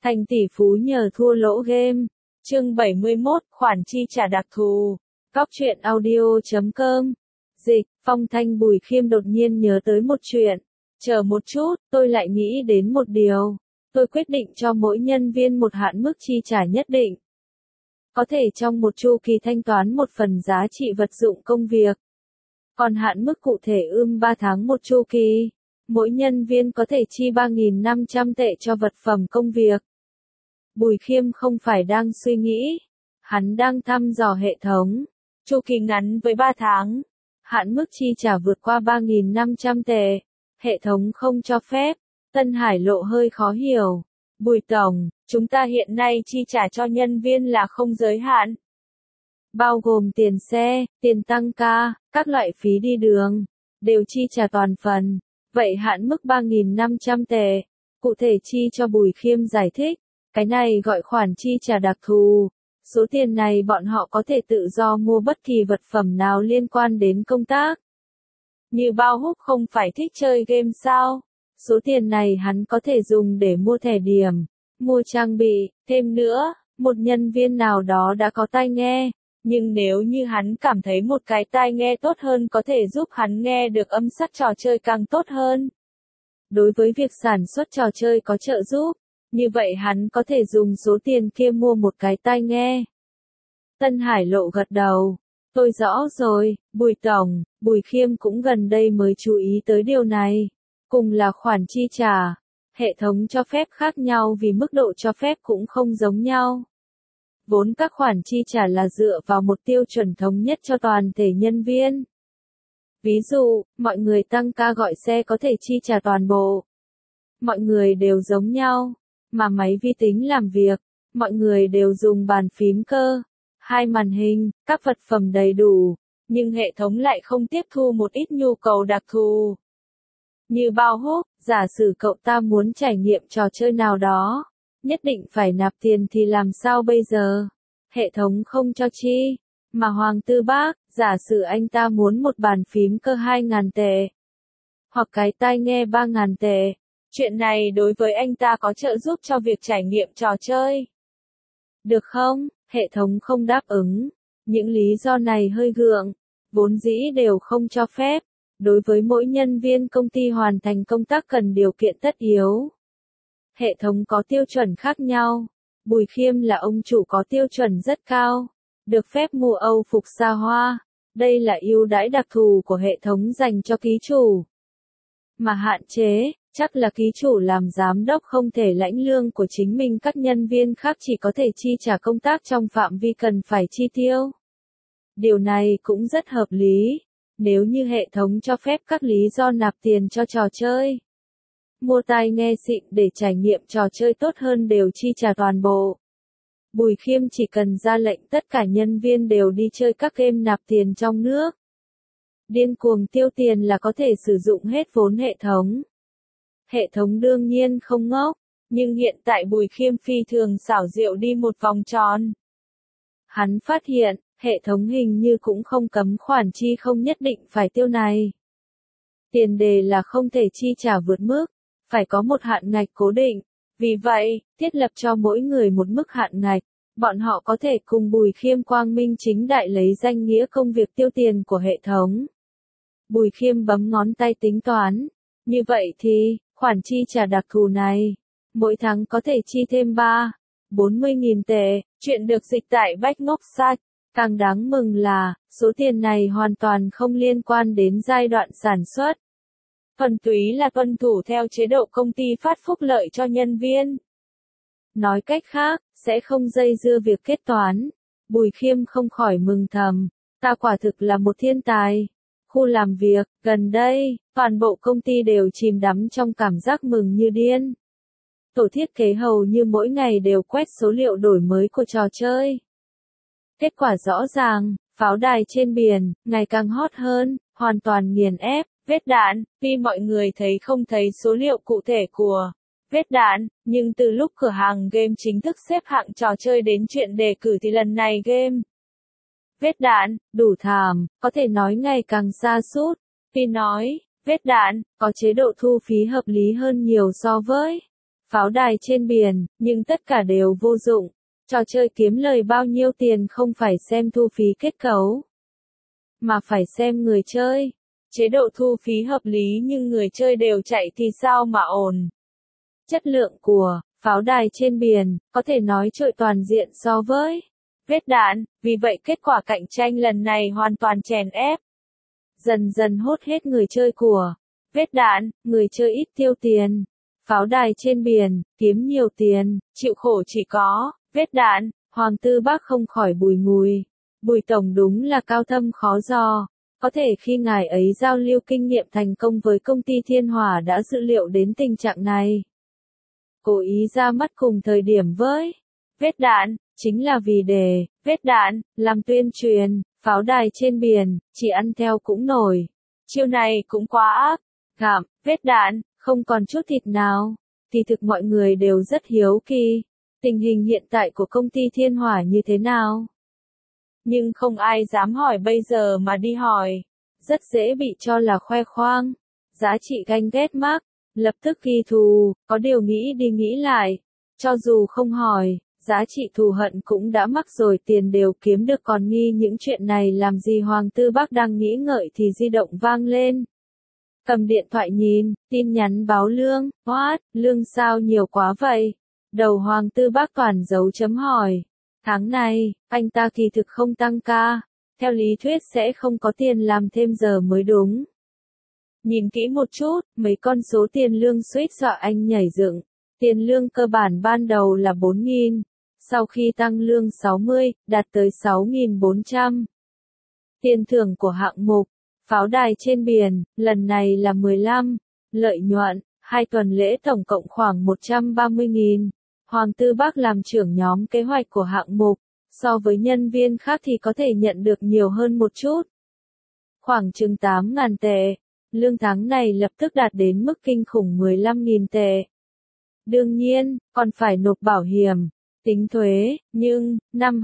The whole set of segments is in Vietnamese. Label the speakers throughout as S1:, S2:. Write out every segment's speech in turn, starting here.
S1: Thành tỷ phú nhờ thua lỗ game. Chương 71, khoản chi trả đặc thù. Góc truyện audio.com. Dịch, Phong Thanh Bùi Khiêm đột nhiên nhớ tới một chuyện. Chờ một chút, tôi lại nghĩ đến một điều. Tôi quyết định cho mỗi nhân viên một hạn mức chi trả nhất định. Có thể trong một chu kỳ thanh toán một phần giá trị vật dụng công việc. Còn hạn mức cụ thể 3 tháng một chu kỳ. Mỗi nhân viên có thể chi 3.500 tệ cho vật phẩm công việc. Bùi Khiêm không phải đang suy nghĩ. Hắn đang thăm dò hệ thống. Chu kỳ ngắn với 3 tháng. Hạn mức chi trả vượt qua 3.500 tệ. Hệ thống không cho phép. Tân Hải Lộ hơi khó hiểu. Bùi Tổng, chúng ta hiện nay chi trả cho nhân viên là không giới hạn. Bao gồm tiền xe, tiền tăng ca, các loại phí đi đường. Đều chi trả toàn phần. Vậy hạn mức 3.500 tệ. Cụ thể chi cho Bùi Khiêm giải thích. Cái này gọi khoản chi trả đặc thù. Số tiền này bọn họ có thể tự do mua bất kỳ vật phẩm nào liên quan đến công tác. Như Bao Húc không phải thích chơi game sao? Số tiền này hắn có thể dùng để mua thẻ điểm, mua trang bị, thêm nữa, một nhân viên nào đó đã có tai nghe. Nhưng nếu như hắn cảm thấy một cái tai nghe tốt hơn có thể giúp hắn nghe được âm sắc trò chơi càng tốt hơn. Đối với việc sản xuất trò chơi có trợ giúp, như vậy hắn có thể dùng số tiền kia mua một cái tai nghe. Tân Hải Lộ gật đầu. Tôi rõ rồi, Bùi Tổng, Bùi Khiêm cũng gần đây mới chú ý tới điều này. Cùng là khoản chi trả, hệ thống cho phép khác nhau vì mức độ cho phép cũng không giống nhau. Vốn các khoản chi trả là dựa vào một tiêu chuẩn thống nhất cho toàn thể nhân viên. Ví dụ, mọi người tăng ca gọi xe có thể chi trả toàn bộ. Mọi người đều giống nhau, mà máy vi tính làm việc, mọi người đều dùng bàn phím cơ, 2 màn hình, các vật phẩm đầy đủ, nhưng hệ thống lại không tiếp thu một ít nhu cầu đặc thù. Như Bao Húc, giả sử cậu ta muốn trải nghiệm trò chơi nào đó, nhất định phải nạp tiền thì làm sao bây giờ? Hệ thống không cho chi. Mà Hoàng Tư Bác, giả sử anh ta muốn một bàn phím cơ 2.000 tệ. Hoặc cái tai nghe 3.000 tệ. Chuyện này đối với anh ta có trợ giúp cho việc trải nghiệm trò chơi. Được không? Hệ thống không đáp ứng. Những lý do này hơi gượng. Vốn dĩ đều không cho phép. Đối với mỗi nhân viên công ty hoàn thành công tác cần điều kiện tất yếu. Hệ thống có tiêu chuẩn khác nhau. Bùi Khiêm là ông chủ có tiêu chuẩn rất cao. Được phép mua Âu phục xa hoa. Đây là ưu đãi đặc thù của hệ thống dành cho ký chủ. Mà hạn chế, chắc là ký chủ làm giám đốc không thể lãnh lương của chính mình, các nhân viên khác chỉ có thể chi trả công tác trong phạm vi cần phải chi tiêu. Điều này cũng rất hợp lý. Nếu như hệ thống cho phép các lý do nạp tiền cho trò chơi. Mua tai nghe xịn để trải nghiệm trò chơi tốt hơn đều chi trả toàn bộ. Bùi Khiêm chỉ cần ra lệnh tất cả nhân viên đều đi chơi các game nạp tiền trong nước. Điên cuồng tiêu tiền là có thể sử dụng hết vốn hệ thống. Hệ thống đương nhiên không ngốc, nhưng hiện tại Bùi Khiêm phi thường xảo diệu đi một vòng tròn. Hắn phát hiện, hệ thống hình như cũng không cấm khoản chi không nhất định phải tiêu này. Tiền đề là không thể chi trả vượt mức, phải có một hạn ngạch cố định. Vì vậy, thiết lập cho mỗi người một mức hạn ngạch, bọn họ có thể cùng Bùi Khiêm quang minh chính đại lấy danh nghĩa công việc tiêu tiền của hệ thống. Bùi Khiêm bấm ngón tay tính toán. Như vậy thì, khoản chi trả đặc thù này, mỗi tháng có thể chi thêm 40.000 tệ, chuyện được dịch tại Bách Ngốc Sách. Càng đáng mừng là, số tiền này hoàn toàn không liên quan đến giai đoạn sản xuất. Thuần túy là tuân thủ theo chế độ công ty phát phúc lợi cho nhân viên. Nói cách khác, sẽ không dây dưa việc kết toán. Bùi Khiêm không khỏi mừng thầm, ta quả thực là một thiên tài. Khu làm việc, gần đây, toàn bộ công ty đều chìm đắm trong cảm giác mừng như điên. Tổ thiết kế hầu như mỗi ngày đều quét số liệu đổi mới của trò chơi. Kết quả rõ ràng, pháo đài trên biển, ngày càng hot hơn, hoàn toàn nghiền ép, vết đạn, vì mọi người không thấy số liệu cụ thể của vết đạn, nhưng từ lúc cửa hàng game chính thức xếp hạng trò chơi đến chuyện đề cử thì lần này game vết đạn, đủ thảm, có thể nói ngày càng sa sút. Vì nói, vết đạn, có chế độ thu phí hợp lý hơn nhiều so với pháo đài trên biển, nhưng tất cả đều vô dụng. Trò chơi kiếm lời bao nhiêu tiền không phải xem thu phí kết cấu, mà phải xem người chơi. Chế độ thu phí hợp lý nhưng người chơi đều chạy thì sao mà ổn. Chất lượng của pháo đài trên biển có thể nói trội toàn diện so với vết đạn, vì vậy kết quả cạnh tranh lần này hoàn toàn chèn ép. Dần dần hốt hết người chơi của vết đạn, người chơi ít tiêu tiền. Pháo đài trên biển, kiếm nhiều tiền, chịu khổ chỉ có vết đạn. Hoàng Tư Bác không khỏi bùi ngùi. Bùi tổng đúng là cao thâm khó dò. Có thể khi ngài ấy giao lưu kinh nghiệm thành công với công ty Thiên Hỏa đã dự liệu đến tình trạng này. Cố ý ra mắt cùng thời điểm với vết đạn, chính là vì để vết đạn làm tuyên truyền. Pháo đài trên biển, chỉ ăn theo cũng nổi. Chiêu này cũng quá ác. Gặm vết đạn, không còn chút thịt nào. Thì thực mọi người đều rất hiếu kỳ. Tình hình hiện tại của công ty Thiên Hỏa như thế nào? Nhưng không ai dám hỏi bây giờ mà đi hỏi. Rất dễ bị cho là khoe khoang. Giá trị ganh ghét mắc. Lập tức ghi thù, có điều nghĩ đi nghĩ lại. Cho dù không hỏi, giá trị thù hận cũng đã mắc rồi, tiền đều kiếm được còn nghi những chuyện này làm gì. Hoàng Tư Bác đang nghĩ ngợi thì di động vang lên. Cầm điện thoại nhìn, tin nhắn báo lương. What, lương sao nhiều quá vậy? Đầu Hoàng Tư Bác toàn dấu chấm hỏi. Tháng này, anh ta kỳ thực không tăng ca. Theo lý thuyết sẽ không có tiền làm thêm giờ mới đúng. Nhìn kỹ một chút, mấy con số tiền lương suýt dọa anh nhảy dựng. Tiền lương cơ bản ban đầu là 4.000. Sau khi tăng lương 60, đạt tới 6.400. Tiền thưởng của hạng mục pháo đài trên biển, lần này là 15. Lợi nhuận, 2 tuần lễ tổng cộng khoảng 130.000. Hoàng Tư Bác làm trưởng nhóm kế hoạch của hạng mục, so với nhân viên khác thì có thể nhận được nhiều hơn một chút. Khoảng chừng 8.000 tệ. Lương tháng này lập tức đạt đến mức kinh khủng 15.000 tệ. Đương nhiên, còn phải nộp bảo hiểm, tính thuế, nhưng, năm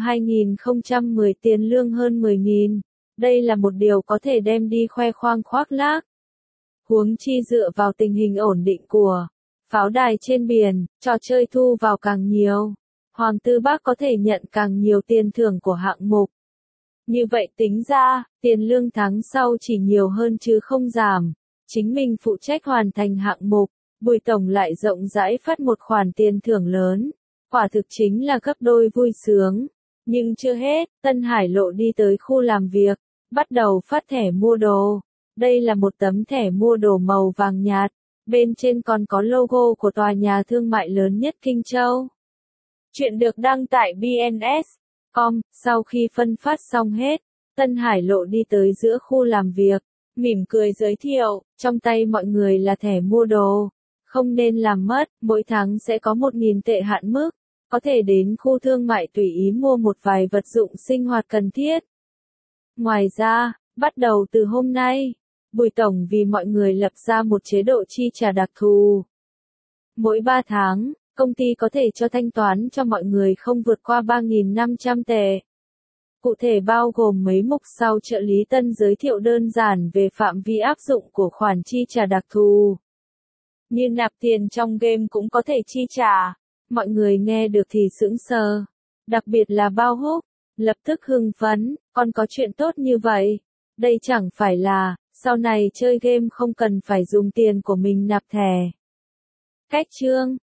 S1: 2010 tiền lương hơn 10.000. Đây là một điều có thể đem đi khoe khoang khoác lác. Huống chi dựa vào tình hình ổn định của pháo đài trên biển, trò chơi thu vào càng nhiều. Hoàng Tư Bác có thể nhận càng nhiều tiền thưởng của hạng mục. Như vậy tính ra, tiền lương tháng sau chỉ nhiều hơn chứ không giảm. Chính mình phụ trách hoàn thành hạng mục, Bùi Tổng lại rộng rãi phát một khoản tiền thưởng lớn. Quả thực chính là gấp đôi vui sướng. Nhưng chưa hết, Tân Hải Lộ đi tới khu làm việc, bắt đầu phát thẻ mua đồ. Đây là một tấm thẻ mua đồ màu vàng nhạt, bên trên còn có logo của tòa nhà thương mại lớn nhất Kinh Châu. Chuyện được đăng tại BNS.com, sau khi phân phát xong hết, Tân Hải Lộ đi tới giữa khu làm việc, mỉm cười giới thiệu, trong tay mọi người là thẻ mua đồ. Không nên làm mất, mỗi tháng sẽ có 1.000 tệ hạn mức, có thể đến khu thương mại tùy ý mua một vài vật dụng sinh hoạt cần thiết. Ngoài ra, bắt đầu từ hôm nay, Bùi Tổng vì mọi người lập ra một chế độ chi trả đặc thù. Mỗi 3 tháng, công ty có thể cho thanh toán cho mọi người không vượt qua 3.500 tệ. Cụ thể bao gồm mấy mục sau trợ lý Tân giới thiệu đơn giản về phạm vi áp dụng của khoản chi trả đặc thù. Như nạp tiền trong game cũng có thể chi trả. Mọi người nghe được thì sững sờ. Đặc biệt là Bao Húc, lập tức hưng phấn, còn có chuyện tốt như vậy. Đây chẳng phải là, sau này chơi game không cần phải dùng tiền của mình nạp thẻ. Cách chương